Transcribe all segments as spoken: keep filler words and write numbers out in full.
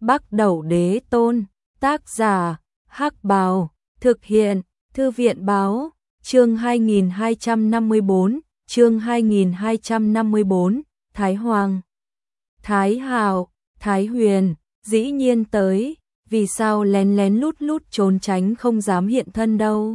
Bắc Đẩu Đế Tôn, tác giả, Hắc Bào, thực hiện, Thư viện báo, chương hai nghìn hai trăm năm mươi bốn, chương hai nghìn hai trăm năm mươi bốn, Thái Hoàng, Thái Hạo, Thái Huyền, dĩ nhiên tới, vì sao lén lén lút lút trốn tránh không dám hiện thân đâu.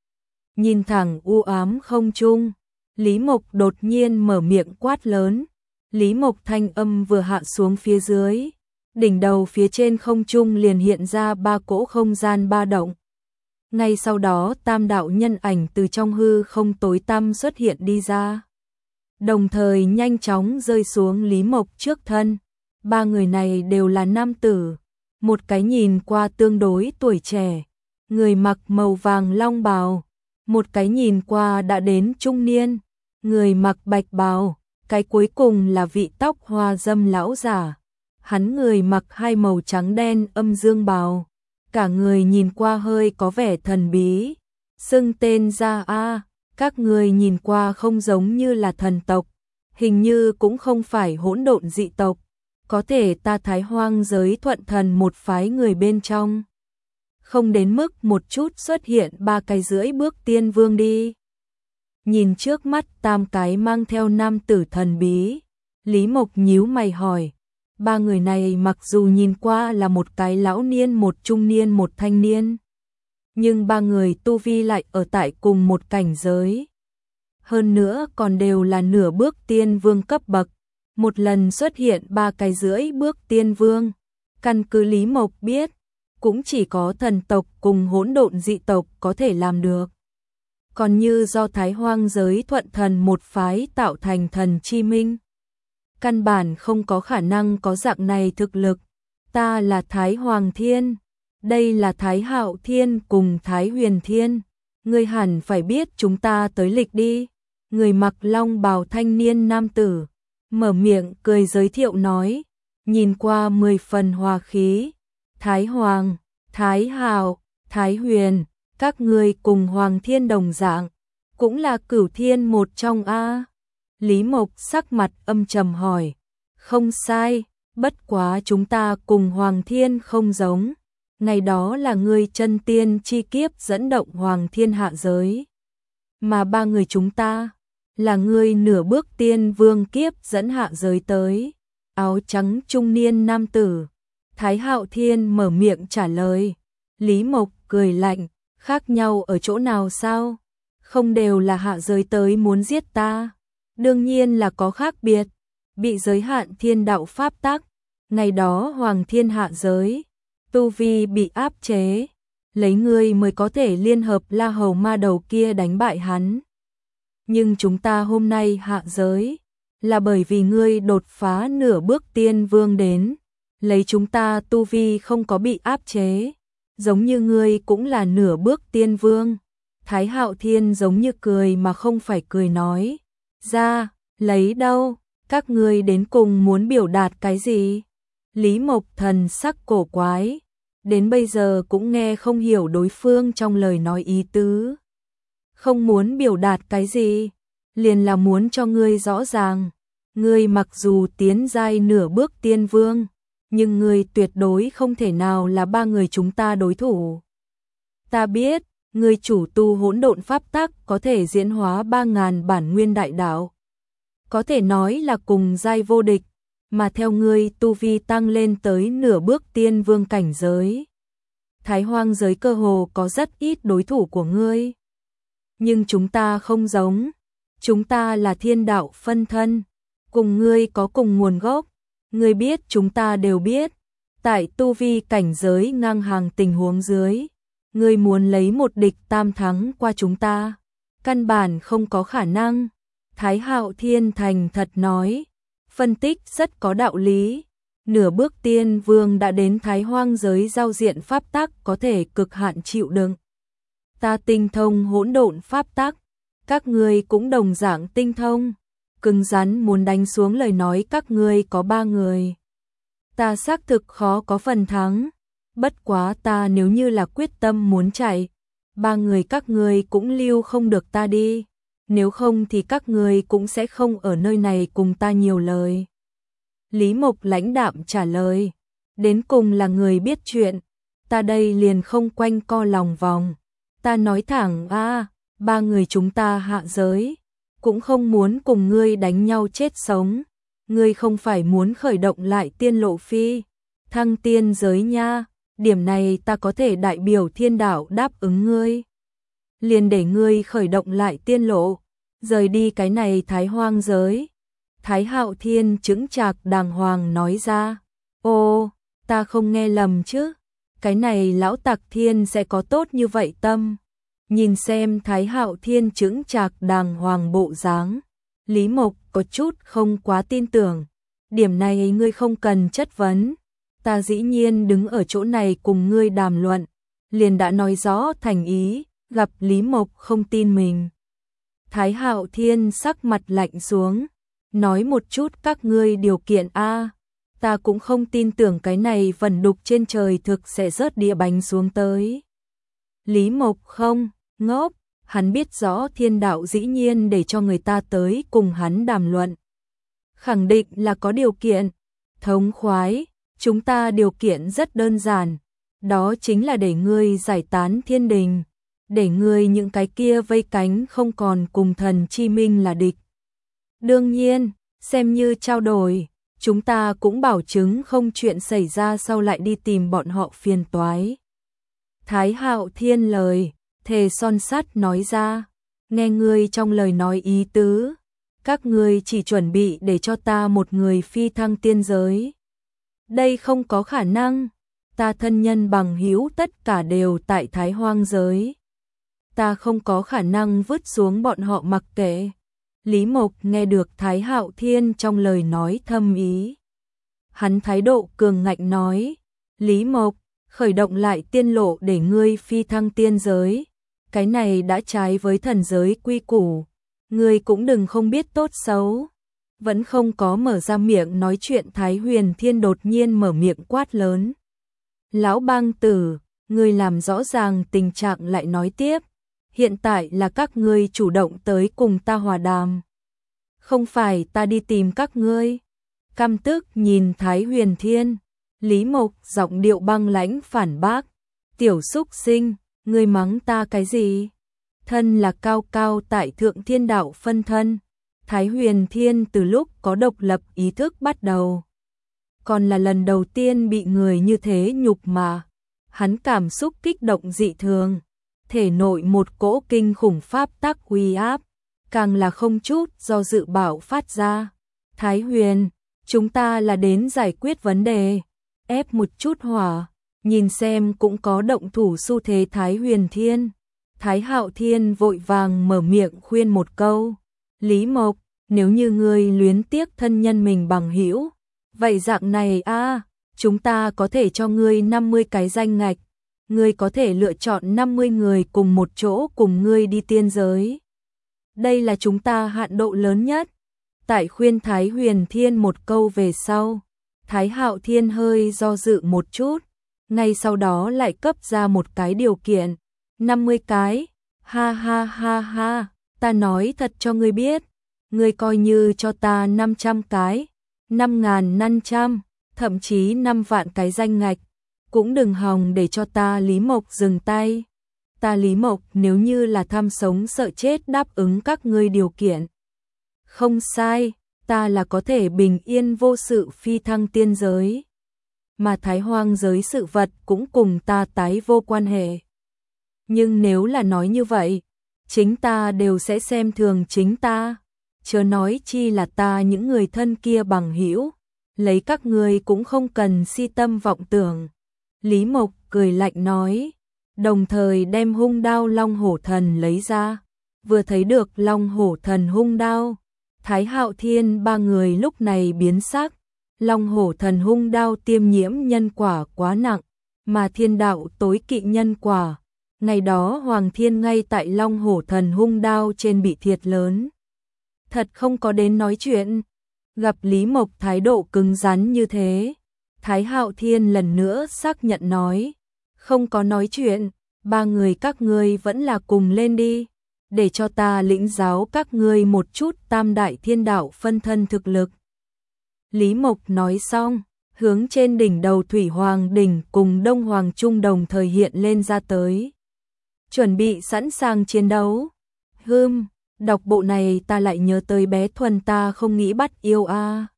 Nhìn thẳng u ám không trung, Lý Mộc đột nhiên mở miệng quát lớn. Lý Mộc thanh âm vừa hạ xuống phía dưới, đỉnh đầu phía trên không trung liền hiện ra ba cỗ không gian ba động. Ngay sau đó tam đạo nhân ảnh từ trong hư không tối tăm xuất hiện đi ra, đồng thời nhanh chóng rơi xuống Lý Mộc trước thân. Ba người này đều là nam tử, một cái nhìn qua tương đối tuổi trẻ, người mặc màu vàng long bào, một cái nhìn qua đã đến trung niên, người mặc bạch bào, cái cuối cùng là vị tóc hoa dâm lão giả. Hắn người mặc hai màu trắng đen âm dương bào, cả người nhìn qua hơi có vẻ thần bí. Xưng tên ra a, các người nhìn qua không giống như là thần tộc, hình như cũng không phải hỗn độn dị tộc, có thể ta Thái Hoang giới thuận thần một phái người bên trong. Không đến mức một chút xuất hiện ba cái rưỡi bước tiên vương đi. Nhìn trước mắt tam cái mang theo nam tử thần bí, Lý Mộc nhíu mày hỏi. Ba người này mặc dù nhìn qua là một cái lão niên, một trung niên, một thanh niên, nhưng ba người tu vi lại ở tại cùng một cảnh giới. Hơn nữa còn đều là nửa bước tiên vương cấp bậc. Một lần xuất hiện ba cái rưỡi bước tiên vương, căn cứ Lý Mộc biết, cũng chỉ có thần tộc cùng hỗn độn dị tộc có thể làm được. Còn như do Thái Hoang giới thuận thần một phái tạo thành thần chi minh, căn bản không có khả năng có dạng này thực lực. Ta là Thái Hoàng Thiên, đây là Thái Hạo Thiên cùng Thái Huyền Thiên, ngươi hẳn phải biết chúng ta tới lịch đi. Người mặc long bào thanh niên nam tử mở miệng cười giới thiệu nói, nhìn qua mười phần hòa khí. Thái Hoàng, Thái Hạo, Thái Huyền, các ngươi cùng Hoàng Thiên đồng dạng, cũng là cửu thiên một trong a. Lý Mộc sắc mặt âm trầm hỏi. Không sai, bất quá chúng ta cùng Hoàng Thiên không giống. Ngày đó là ngươi chân tiên chi kiếp dẫn động Hoàng Thiên hạ giới, mà ba người chúng ta là ngươi nửa bước tiên vương kiếp dẫn hạ giới tới. Áo trắng trung niên nam tử Thái Hạo Thiên mở miệng trả lời. Lý Mộc cười lạnh, khác nhau ở chỗ nào sao? Không đều là hạ giới tới muốn giết ta? Đương nhiên là có khác biệt, bị giới hạn thiên đạo pháp tắc. Ngày đó Hoàng Thiên hạ giới, tu vi bị áp chế, lấy ngươi mới có thể liên hợp La Hầu ma đầu kia đánh bại hắn. Nhưng chúng ta hôm nay hạ giới, là bởi vì ngươi đột phá nửa bước tiên vương đến, lấy chúng ta tu vi không có bị áp chế, giống như ngươi cũng là nửa bước tiên vương. Thái Hạo Thiên giống như cười mà không phải cười nói, ra, lấy đâu, các ngươi đến cùng muốn biểu đạt cái gì? Lý Mộc thần sắc cổ quái, đến bây giờ cũng nghe không hiểu đối phương trong lời nói ý tứ. Không muốn biểu đạt cái gì, liền là muốn cho ngươi rõ ràng, ngươi mặc dù tiến giai nửa bước tiên vương, nhưng ngươi tuyệt đối không thể nào là ba người chúng ta đối thủ. Ta biết, ngươi chủ tu hỗn độn pháp tắc có thể diễn hóa ba ngàn bản nguyên đại đạo, có thể nói là cùng giai vô địch, mà theo ngươi tu vi tăng lên tới nửa bước tiên vương cảnh giới, Thái Hoang giới cơ hồ có rất ít đối thủ của ngươi. Nhưng chúng ta không giống, chúng ta là thiên đạo phân thân, cùng ngươi có cùng nguồn gốc. Ngươi biết chúng ta đều biết, tại tu vi cảnh giới ngang hàng tình huống dưới, ngươi muốn lấy một địch tam thắng qua chúng ta, căn bản không có khả năng. Thái Hạo Thiên thành thật nói, phân tích rất có đạo lý. Nửa bước tiên vương đã đến Thái Hoang giới giao diện pháp tắc có thể cực hạn chịu đựng. Ta tinh thông hỗn độn pháp tắc, các ngươi cũng đồng dạng tinh thông. Cứng rắn muốn đánh xuống lời nói các ngươi có ba người, ta xác thực khó có phần thắng. Bất quá ta nếu như là quyết tâm muốn chạy, ba người các ngươi cũng lưu không được ta đi. Nếu không thì các ngươi cũng sẽ không ở nơi này cùng ta nhiều lời. Lý Mộc lãnh đạm trả lời. đến cùng là người biết chuyện, ta đây liền không quanh co lòng vòng. Ta nói thẳng a, ba người chúng ta hạ giới, cũng không muốn cùng ngươi đánh nhau chết sống. Ngươi không phải muốn khởi động lại tiên lộ phi thăng tiên giới nha, điểm này ta có thể đại biểu thiên đạo đáp ứng ngươi. Liền để ngươi khởi động lại tiên lộ, rời đi cái này Thái Hoang giới. Thái Hạo Thiên chững chạc đàng hoàng nói ra. Ô, ta không nghe lầm chứ, cái này lão tặc thiên sẽ có tốt như vậy tâm. Nhìn xem Thái Hạo Thiên chững chạc đàng hoàng bộ dáng, Lý Mộc có chút không quá tin tưởng. Điểm này ngươi không cần chất vấn, ta dĩ nhiên đứng ở chỗ này cùng ngươi đàm luận, liền đã nói rõ thành ý. Gặp Lý Mộc không tin mình, Thái Hạo Thiên sắc mặt lạnh xuống, nói một chút các ngươi điều kiện a, ta cũng không tin tưởng cái này vẩn đục trên trời thực sẽ rớt đĩa bánh xuống tới. Lý Mộc không ngốc, hắn biết rõ thiên đạo dĩ nhiên để cho người ta tới cùng hắn đàm luận, khẳng định là có điều kiện. Thống khoái, chúng ta điều kiện rất đơn giản, đó chính là để ngươi giải tán thiên đình, để ngươi những cái kia vây cánh không còn cùng thần chi minh là địch. Đương nhiên, xem như trao đổi, chúng ta cũng bảo chứng không chuyện xảy ra sau lại đi tìm bọn họ phiền toái. Thái Hạo Thiên lời thề son sắt nói ra, nghe ngươi trong lời nói ý tứ, các ngươi chỉ chuẩn bị để cho ta một người phi thăng tiên giới. Đây không có khả năng, ta thân nhân bằng hữu tất cả đều tại Thái Hoang giới. Ta không có khả năng vứt xuống bọn họ mặc kệ. Lý Mộc nghe được Thái Hạo Thiên trong lời nói thâm ý. Hắn thái độ cường ngạnh nói, Lý Mộc, khởi động lại tiên lộ để ngươi phi thăng tiên giới. Cái này đã trái với thần giới quy củ. Ngươi cũng đừng không biết tốt xấu. Vẫn không có mở ra miệng nói chuyện, Thái Huyền Thiên đột nhiên mở miệng quát lớn. Lão bang tử, ngươi làm rõ ràng tình trạng lại nói tiếp. Hiện tại là các ngươi chủ động tới cùng ta hòa đàm, không phải ta đi tìm các ngươi. Căm tức nhìn Thái Huyền Thiên, Lý Mộc giọng điệu băng lãnh phản bác. Tiểu xúc sinh, ngươi mắng ta cái gì? Thân là cao cao tại thượng thiên đạo phân thân. Thái Huyền Thiên từ lúc có độc lập ý thức bắt đầu, còn là lần đầu tiên bị người như thế nhục mà. Hắn cảm xúc kích động dị thường, thể nội một cỗ kinh khủng pháp tắc uy áp, càng là không chút do dự bảo phát ra. Thái Huyền, chúng ta là đến giải quyết vấn đề, ép một chút hỏa, nhìn xem cũng có động thủ xu thế. Thái Huyền Thiên, Thái Hạo Thiên vội vàng mở miệng khuyên một câu. Lý Mộc, nếu như ngươi luyến tiếc thân nhân mình bằng hữu, vậy dạng này a, chúng ta có thể cho ngươi năm mươi cái danh ngạch. Ngươi có thể lựa chọn năm mươi người cùng một chỗ cùng ngươi đi tiên giới. Đây là chúng ta hạn độ lớn nhất. Tại khuyên Thái Huyền Thiên một câu về sau, Thái Hạo Thiên hơi do dự một chút, ngay sau đó lại cấp ra một cái điều kiện. năm mươi cái, ha ha ha ha, ta nói thật cho ngươi biết, ngươi coi như cho ta năm trăm cái, năm ngàn năm trăm, thậm chí năm vạn cái danh ngạch, cũng đừng hòng để cho ta Lý Mộc dừng tay. Ta Lý Mộc nếu như là tham sống sợ chết đáp ứng các ngươi điều kiện, không sai, ta là có thể bình yên vô sự phi thăng tiên giới. Mà Thái Hoang giới sự vật cũng cùng ta tái vô quan hệ. Nhưng nếu là nói như vậy, chính ta đều sẽ xem thường chính ta, chớ nói chi là ta những người thân kia bằng hữu, lấy các ngươi cũng không cần si tâm vọng tưởng. Lý Mộc cười lạnh nói, đồng thời đem hung đao Long Hổ Thần lấy ra. Vừa thấy được Long Hổ Thần hung đao, Thái Hạo Thiên ba người lúc này biến sắc. Long Hổ Thần hung đao tiêm nhiễm nhân quả quá nặng, mà thiên đạo tối kỵ nhân quả. Ngày đó Hoàng Thiên ngay tại Long Hổ Thần hung đao trên bị thiệt lớn. Thật không có đến nói chuyện. Gặp Lý Mộc thái độ cứng rắn như thế, Thái Hạo Thiên lần nữa xác nhận nói, không có nói chuyện, ba người các ngươi vẫn là cùng lên đi, để cho ta lĩnh giáo các ngươi một chút tam đại thiên đạo phân thân thực lực. Lý Mộc nói xong, hướng trên đỉnh đầu Thủy Hoàng đỉnh cùng Đông Hoàng Trung đồng thời hiện lên ra tới. Chuẩn bị sẵn sàng chiến đấu. Hừm, đọc bộ này ta lại nhớ tới bé Thuần ta không nghĩ bắt yêu a.